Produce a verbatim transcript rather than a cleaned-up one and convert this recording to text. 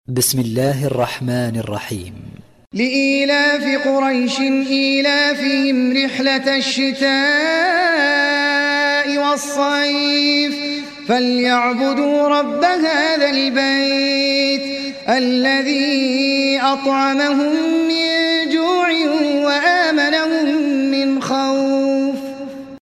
بسم الله الرحمن الرحيم. لإيلاف قريش إيلافهم رحلة الشتاء والصيف فليعبدوا رب هذا البيت الذي أطعمهم من جوع وآمنهم